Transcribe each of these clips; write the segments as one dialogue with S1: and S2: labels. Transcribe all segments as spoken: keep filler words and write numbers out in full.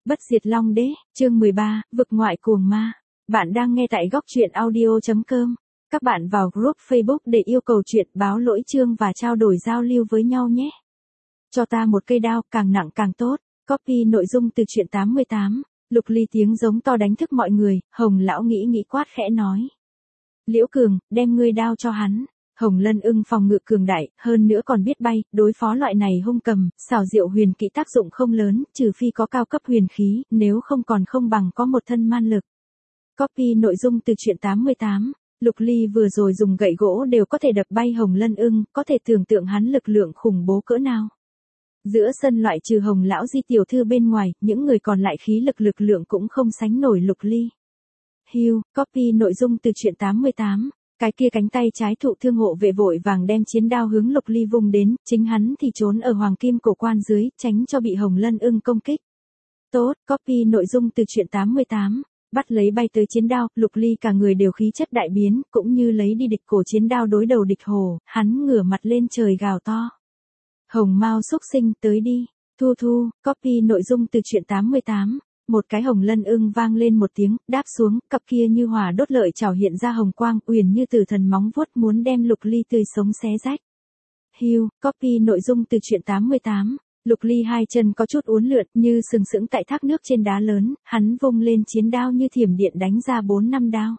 S1: Bất diệt Long Đế, chương mười ba, vực ngoại cuồng ma. Bạn đang nghe tại góc truyện audio chấm com. Các bạn vào group Facebook để yêu cầu chuyện báo lỗi chương và trao đổi giao lưu với nhau nhé. Cho ta một cây đao, càng nặng càng tốt. Copy nội dung từ truyện tám mươi tám. Lục Ly tiếng giống to đánh thức mọi người, Hồng lão nghĩ nghĩ quát khẽ nói. Liễu Cường, đem ngươi đao cho hắn. Hồng Lân Ưng phòng ngự cường đại, hơn nữa còn biết bay, đối phó loại này hung cầm, xảo diệu huyền kỹ tác dụng không lớn, trừ phi có cao cấp huyền khí, nếu không còn không bằng có một thân man lực. Copy nội dung từ truyện tám mươi tám. Lục Ly vừa rồi dùng gậy gỗ đều có thể đập bay Hồng Lân Ưng, có thể tưởng tượng hắn lực lượng khủng bố cỡ nào. Giữa sân loại trừ Hồng lão Di tiểu thư bên ngoài, những người còn lại khí lực lực lượng cũng không sánh nổi Lục Ly. Hugh, copy nội dung từ truyện tám mươi tám. Cái kia cánh tay trái thụ thương hộ vệ vội vàng đem chiến đao hướng Lục Ly vung đến, chính hắn thì trốn ở hoàng kim cổ quan dưới, tránh cho bị Hồng Lân Ưng công kích. Tốt, copy nội dung từ truyện tám mươi tám. Bắt lấy bay tới chiến đao, Lục Ly cả người đều khí chất đại biến, cũng như lấy đi địch cổ chiến đao đối đầu địch hồ, hắn ngửa mặt lên trời gào to. Hồng Mao xúc sinh, tới đi. Thu thu, copy nội dung từ truyện tám mươi tám. Một cái Hồng Lân Ưng vang lên một tiếng, đáp xuống, cặp kia như hỏa đốt lợi chảo hiện ra hồng quang, uyển như từ thần móng vuốt muốn đem Lục Ly tươi sống xé rách. Hugh, copy nội dung từ truyện tám mươi tám. Lục Ly hai chân có chút uốn lượn, như sừng sững tại thác nước trên đá lớn, hắn vung lên chiến đao như thiểm điện đánh ra bốn năm đao.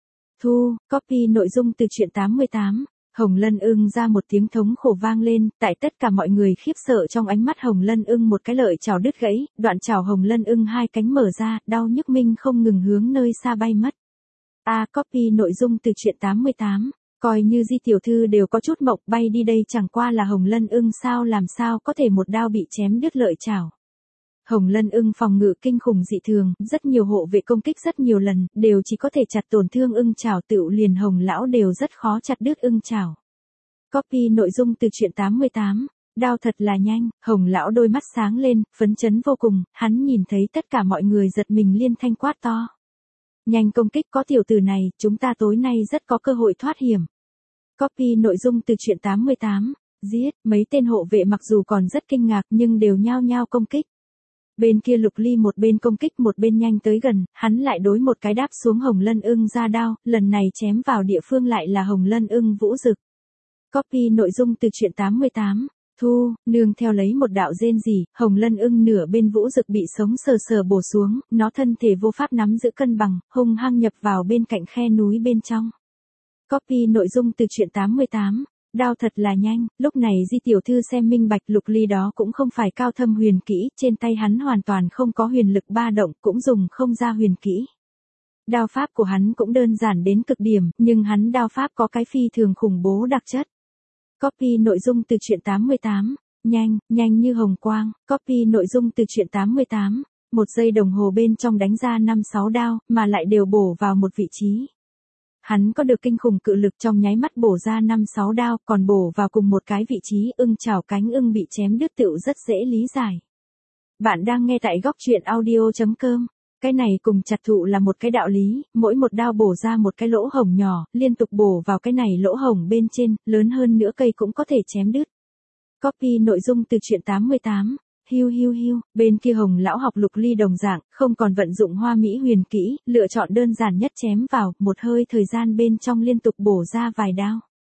S1: Thu, copy nội dung từ truyện tám mươi tám. Hồng Lân Ưng ra một tiếng thống khổ vang lên, tại tất cả mọi người khiếp sợ trong ánh mắt Hồng Lân Ưng một cái lợi chảo đứt gãy, đoạn chảo Hồng Lân Ưng hai cánh mở ra, đau nhức minh không ngừng hướng nơi xa bay mất. A à, copy nội dung từ truyện tám mươi tám. Coi như Di tiểu thư đều có chút mộng, bay đi đây chẳng qua là Hồng Lân Ưng sao làm sao có thể một đao bị chém đứt lợi chảo. Hồng Lân Ưng phòng ngự kinh khủng dị thường, rất nhiều hộ vệ công kích rất nhiều lần, đều chỉ có thể chặt tổn thương ưng chảo, tựu liền Hồng lão đều rất khó chặt đứt ưng chảo. Copy nội dung từ truyện tám mươi tám. Đao thật là nhanh, Hồng lão đôi mắt sáng lên, phấn chấn vô cùng, hắn nhìn thấy tất cả mọi người giật mình liên thanh quát to. Nhanh công kích, có tiểu tử này, chúng ta tối nay rất có cơ hội thoát hiểm. Copy nội dung từ truyện tám mươi tám. Giết, mấy tên hộ vệ mặc dù còn rất kinh ngạc nhưng đều nhao nhao công kích. Bên kia Lục Ly một bên công kích một bên nhanh tới gần, hắn lại đối một cái đáp xuống Hồng Lân Ưng ra đao, lần này chém vào địa phương lại là Hồng Lân Ưng vũ rực. Copy nội dung từ truyện tám mươi tám. Thu, nương theo lấy một đạo rên rỉ, Hồng Lân Ưng nửa bên vũ rực bị sống sờ sờ bổ xuống, nó thân thể vô pháp nắm giữ cân bằng, hung hăng nhập vào bên cạnh khe núi bên trong. Copy nội dung từ truyện tám mươi tám. Đao thật là nhanh, lúc này Di tiểu thư xem minh bạch Lục Ly đó cũng không phải cao thâm huyền kỹ, trên tay hắn hoàn toàn không có huyền lực ba động, cũng dùng không ra huyền kỹ. Đao pháp của hắn cũng đơn giản đến cực điểm, nhưng hắn đao pháp có cái phi thường khủng bố đặc chất. Copy nội dung từ truyện tám mươi tám. Nhanh, nhanh như hồng quang. Copy nội dung từ truyện tám mươi tám. Một giây đồng hồ bên trong đánh ra năm sáu đao, mà lại đều bổ vào một vị trí. Hắn có được kinh khủng cự lực, trong nháy mắt bổ ra năm sáu đao, còn bổ vào cùng một cái vị trí, ưng chảo cánh ưng bị chém đứt tựu rất dễ lý giải. Bạn đang nghe tại góc truyện audio chấm com. Cái này cùng chặt thụ là một cái đạo lý, mỗi một đao bổ ra một cái lỗ hổng nhỏ, liên tục bổ vào cái này lỗ hổng bên trên, lớn hơn nữa cây cũng có thể chém đứt. Copy nội dung từ truyện tám mươi tám. Hiu hiu hiu, bên kia Hồng lão học Lục Ly đồng dạng, không còn vận dụng hoa mỹ huyền kỹ, lựa chọn đơn giản nhất chém vào, một hơi thời gian bên trong liên tục bổ ra vài đao.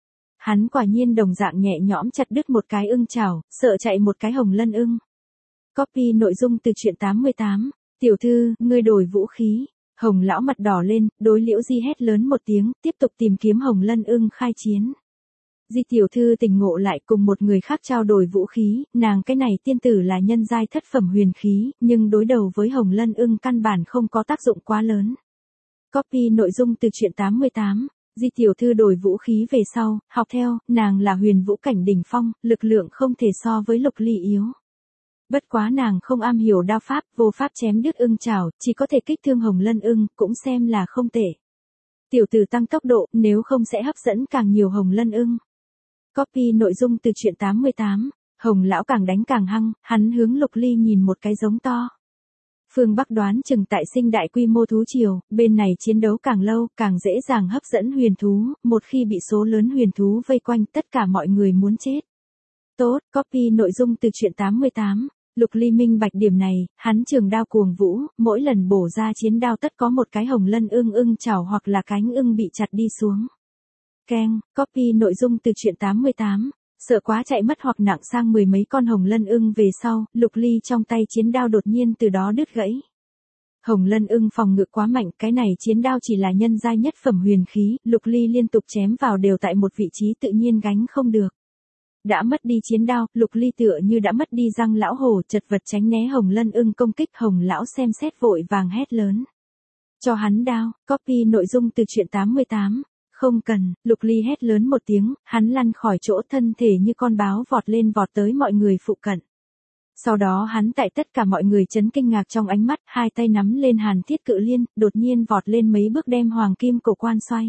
S1: Hắn quả nhiên đồng dạng nhẹ nhõm chặt đứt một cái ưng chảo, sợ chạy một cái Hồng Lân Ưng. Copy nội dung từ truyện tám mươi tám. Tiểu thư, ngươi đổi vũ khí. Hồng lão mặt đỏ lên, đối Liễu Di hét lớn một tiếng, tiếp tục tìm kiếm Hồng Lân Ưng khai chiến. Di tiểu thư tỉnh ngộ lại, cùng một người khác trao đổi vũ khí, nàng cái này tiên tử là nhân giai thất phẩm huyền khí, nhưng đối đầu với Hồng Lân Ưng căn bản không có tác dụng quá lớn. Copy nội dung từ truyện tám mươi tám. Di tiểu thư đổi vũ khí về sau, học theo, nàng là huyền vũ cảnh đỉnh phong, lực lượng không thể so với Lục Ly yếu. Bất quá nàng không am hiểu đao pháp, vô pháp chém đứt ưng chảo, chỉ có thể kích thương Hồng Lân Ưng, cũng xem là không tệ. Tiểu tử tăng tốc độ, nếu không sẽ hấp dẫn càng nhiều Hồng Lân Ưng. Copy nội dung từ truyện tám mươi tám. Hồng lão càng đánh càng hăng, hắn hướng Lục Ly nhìn một cái giống to. Phương Bắc đoán chừng tại sinh đại quy mô thú triều, bên này chiến đấu càng lâu, càng dễ dàng hấp dẫn huyền thú, một khi bị số lớn huyền thú vây quanh tất cả mọi người muốn chết. Tốt, copy nội dung từ truyện tám mươi tám. Lục Ly minh bạch điểm này, hắn trường đao cuồng vũ, mỗi lần bổ ra chiến đao tất có một cái hồng lân ưng ưng chảo hoặc là cánh ưng bị chặt đi xuống. Keng, copy nội dung từ truyện tám mươi tám. Sợ quá chạy mất hoặc nặng sang mười mấy con hồng lân ưng về sau, Lục Ly trong tay chiến đao đột nhiên từ đó đứt gãy. Hồng lân ưng phòng ngự quá mạnh, cái này chiến đao chỉ là nhân giai nhất phẩm huyền khí, Lục Ly liên tục chém vào đều tại một vị trí tự nhiên gánh không được. Đã mất đi chiến đao, Lục Ly tựa như đã mất đi răng lão hổ, chật vật tránh né hồng lân ưng công kích. Hồng lão xem xét vội vàng hét lớn. Cho hắn đao, copy nội dung từ truyện tám mươi tám. Không cần, Lục Ly hét lớn một tiếng, hắn lăn khỏi chỗ, thân thể như con báo vọt lên vọt tới mọi người phụ cận. Sau đó hắn tại tất cả mọi người chấn kinh ngạc trong ánh mắt, hai tay nắm lên hàn thiết cự liên, đột nhiên vọt lên mấy bước đem hoàng kim cổ quan xoay.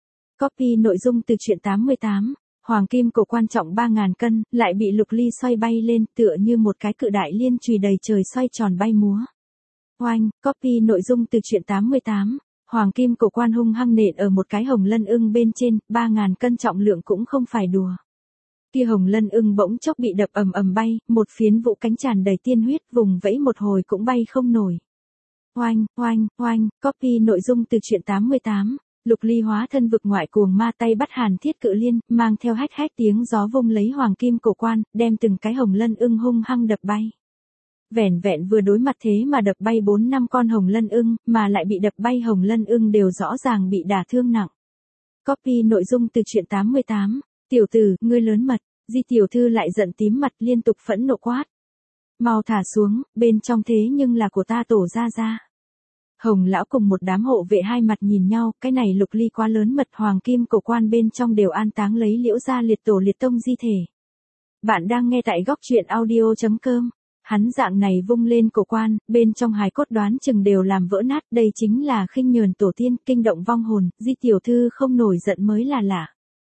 S1: Copy nội dung từ truyện tám mươi tám. Hoàng kim cổ quan trọng ba ngàn cân, lại bị Lục Ly xoay bay lên, tựa như một cái cự đại liên chùy đầy trời xoay tròn bay múa. Oanh, copy nội dung từ truyện tám mươi tám. Hoàng kim cổ quan hung hăng nện ở một cái hồng lân ưng bên trên, ba ngàn cân trọng lượng cũng không phải đùa. Kia hồng lân ưng bỗng chốc bị đập ầm ầm bay, một phiến vũ cánh tràn đầy tiên huyết, vùng vẫy một hồi cũng bay không nổi. Oanh, oanh, oanh, copy nội dung từ truyện tám mươi tám. Lục Ly hóa thân vực ngoại cuồng ma, tay bắt hàn thiết cự liên, mang theo hách hách tiếng gió vung lấy hoàng kim cổ quan, đem từng cái hồng lân ưng hung hăng đập bay. Vẻn vẹn vừa đối mặt thế mà đập bay bốn năm con hồng lân ưng, mà lại bị đập bay hồng lân ưng đều rõ ràng bị đả thương nặng. Copy nội dung từ truyện tám mươi tám. Tiểu tử, ngươi lớn mật. Di tiểu thư lại giận tím mặt, liên tục phẫn nộ quát. Mau thả xuống, bên trong thế nhưng là của ta tổ gia gia. Hồng lão cùng một đám hộ vệ hai mặt nhìn nhau, cái này Lục Ly quá lớn mật. Hoàng kim cổ quan bên trong đều an táng lấy Liễu gia liệt tổ liệt tông di thể. Bạn đang nghe tại góc truyện audio chấm com. Hắn dạng này vung lên cổ quan, bên trong hài cốt đoán chừng đều làm vỡ nát, đây chính là khinh nhờn tổ tiên, kinh động vong hồn, Di tiểu thư không nổi giận mới là lạ.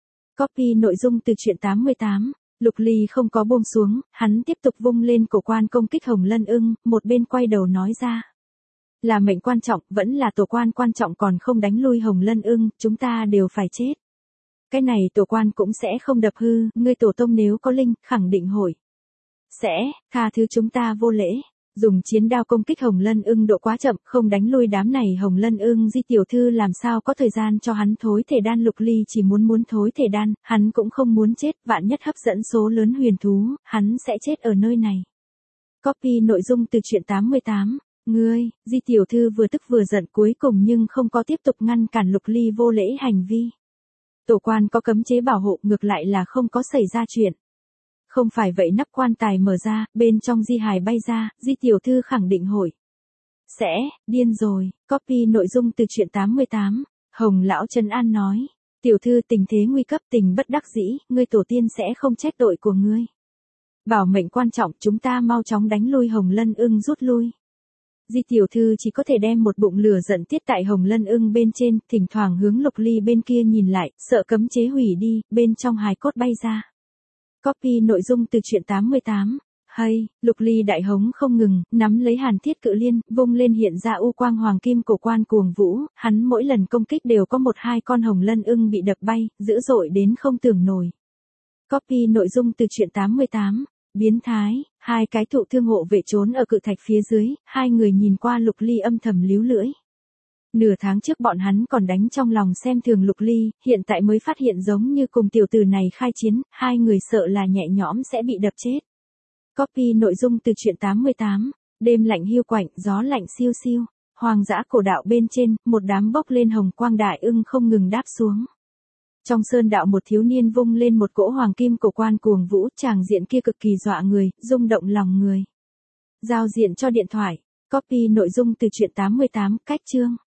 S1: Copy nội dung từ truyện tám mươi tám. Lục Ly không có buông xuống, hắn tiếp tục vung lên cổ quan công kích hồng lân ưng, một bên quay đầu nói ra. Là mệnh quan trọng, vẫn là tổ quan quan trọng, còn không đánh lui hồng lân ưng, chúng ta đều phải chết. Cái này tổ quan cũng sẽ không đập hư, ngươi tổ tông nếu có linh, khẳng định hội. Sẽ, tha thứ chúng ta vô lễ. Dùng chiến đao công kích hồng lân ưng độ quá chậm, không đánh lui đám này hồng lân ưng. Di tiểu thư làm sao có thời gian cho hắn thối thể đan. Lục Ly chỉ muốn muốn thối thể đan, hắn cũng không muốn chết, vạn nhất hấp dẫn số lớn huyền thú, hắn sẽ chết ở nơi này. Copy nội dung từ truyện tám mươi tám. Ngươi, Di tiểu thư vừa tức vừa giận, cuối cùng nhưng không có tiếp tục ngăn cản Lục Ly vô lễ hành vi. Tổ quan có cấm chế bảo hộ, ngược lại là không có xảy ra chuyện. Không phải vậy nắp quan tài mở ra, bên trong di hài bay ra, Di tiểu thư khẳng định hội. Sẽ, điên rồi. Copy nội dung từ truyện tám mươi tám. Hồng lão trấn an nói. Tiểu thư tình thế nguy cấp, tình bất đắc dĩ, ngươi tổ tiên sẽ không trách tội của ngươi. Bảo mệnh quan trọng, chúng ta mau chóng đánh lui hồng lân ưng rút lui. Di tiểu thư chỉ có thể đem một bụng lửa giận tiết tại hồng lân ưng bên trên, thỉnh thoảng hướng Lục Ly bên kia nhìn lại, sợ cấm chế hủy đi, bên trong hài cốt bay ra. Copy nội dung từ truyện tám mươi tám. Hay, Lục Ly đại hống không ngừng, nắm lấy hàn thiết cự liên, vung lên hiện ra u quang hoàng kim cổ quan cuồng vũ, hắn mỗi lần công kích đều có một hai con hồng lân ưng bị đập bay, dữ dội đến không tưởng nổi. Copy nội dung từ truyện tám mươi tám. Biến thái, hai cái thụ thương hộ vệ trốn ở cự thạch phía dưới, hai người nhìn qua Lục Ly âm thầm líu lưỡi. Nửa tháng trước bọn hắn còn đánh trong lòng xem thường Lục Ly, hiện tại mới phát hiện giống như cùng tiểu tử này khai chiến, hai người sợ là nhẹ nhõm sẽ bị đập chết. Copy nội dung từ truyện tám mươi tám. Đêm lạnh hiu quạnh, gió lạnh siêu siêu, hoang dã cổ đạo bên trên, một đám bốc lên hồng quang đại ưng không ngừng đáp xuống. Trong sơn đạo một thiếu niên vung lên một cỗ hoàng kim cổ quan cuồng vũ, tràng diện kia cực kỳ dọa người, rung động lòng người. Giao diện cho điện thoại. Copy nội dung từ truyện tám mươi tám, cách chương.